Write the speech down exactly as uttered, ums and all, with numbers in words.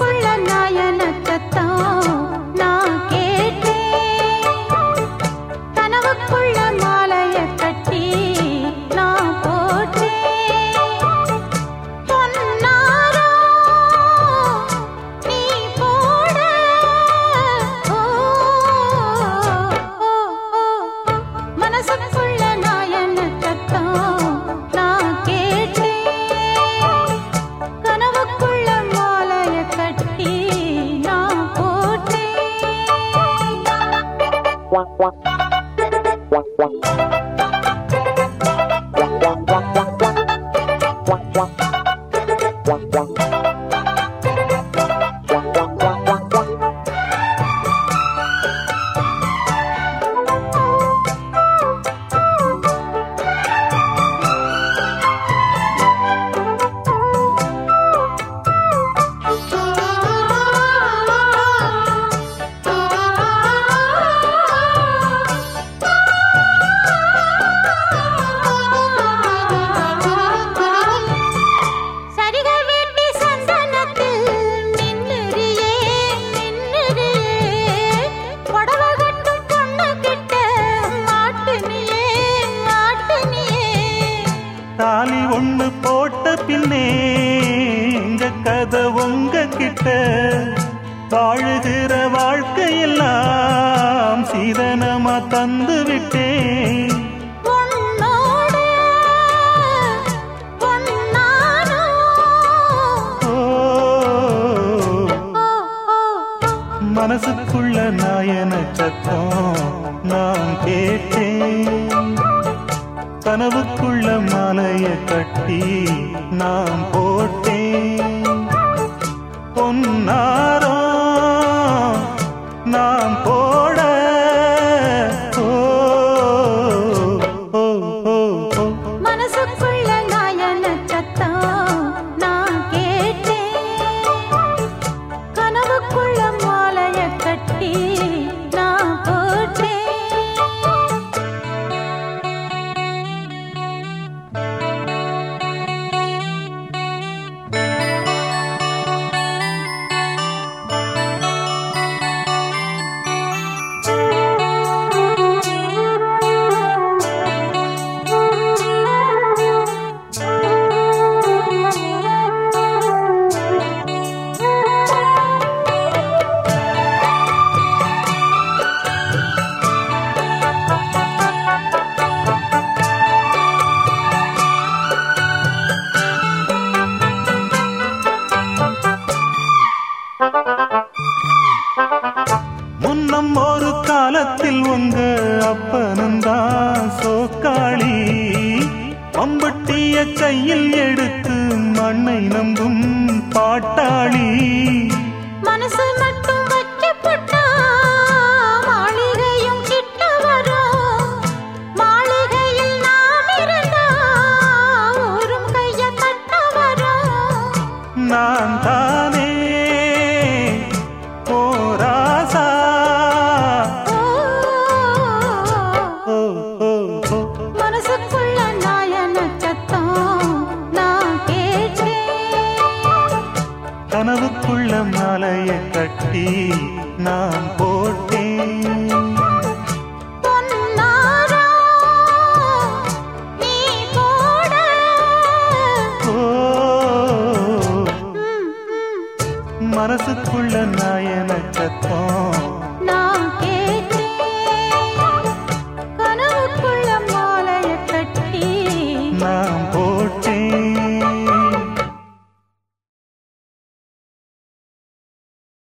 மனசுக்குள்ள நாயனத்தான் நான் கேட்டேன். கனவுக்குள்ள மாலைய கட்டி நான் போட்டேன். பொன்னாரோ நீ போட ஓ, ஓ, ஓ, மனசுக்குள்ள நாயனத்தான் நான் கேட்டேன். கனவுக்குள்ள மாலைய கட்டி நான் தாலி ஒண்ணு போட்ட பின்னே எங்க கதை உங்க கிட்ட வாழுகிற வாழ்க்கையெல்லாம் சீதனமா தந்து விட்டேன். மனசுக்குள்ள நாயன சத்தம் நான் கேட்டேன். கனவுக்குள்ள மாலைய கட்டி நான் போட்டேன். பொன்னாரோ நான் போட ஓ, ஓ, ஓ, ஓ. மனசுக்குள்ள நாயன சத்தம் நான் கேட்டேன். கனவுக்குள்ள மாலைய கட்டி நான் போட்டேன். முன்னம் ஒரு காலத்தில் உங்க அப்பனந்தான் சோக்காளி மம்பட்டிய கையில் எடுத்து மண்ணை நம்பும் பாட்டாளி. மனசு மட்டும் வச்சப்பட்டா மாளிகையும் கிட்ட வரும். மாளிகையில் நாம் இருந்தா ஊரும் கைய தட்ட வரும். நான் தானே போராசா ஓ, ஓ, ஓ. மனசுக்குள்ள நாயன சத்தம் நான் கேட்டேன். கனவுக்குள்ள மாலைய கட்டி நான்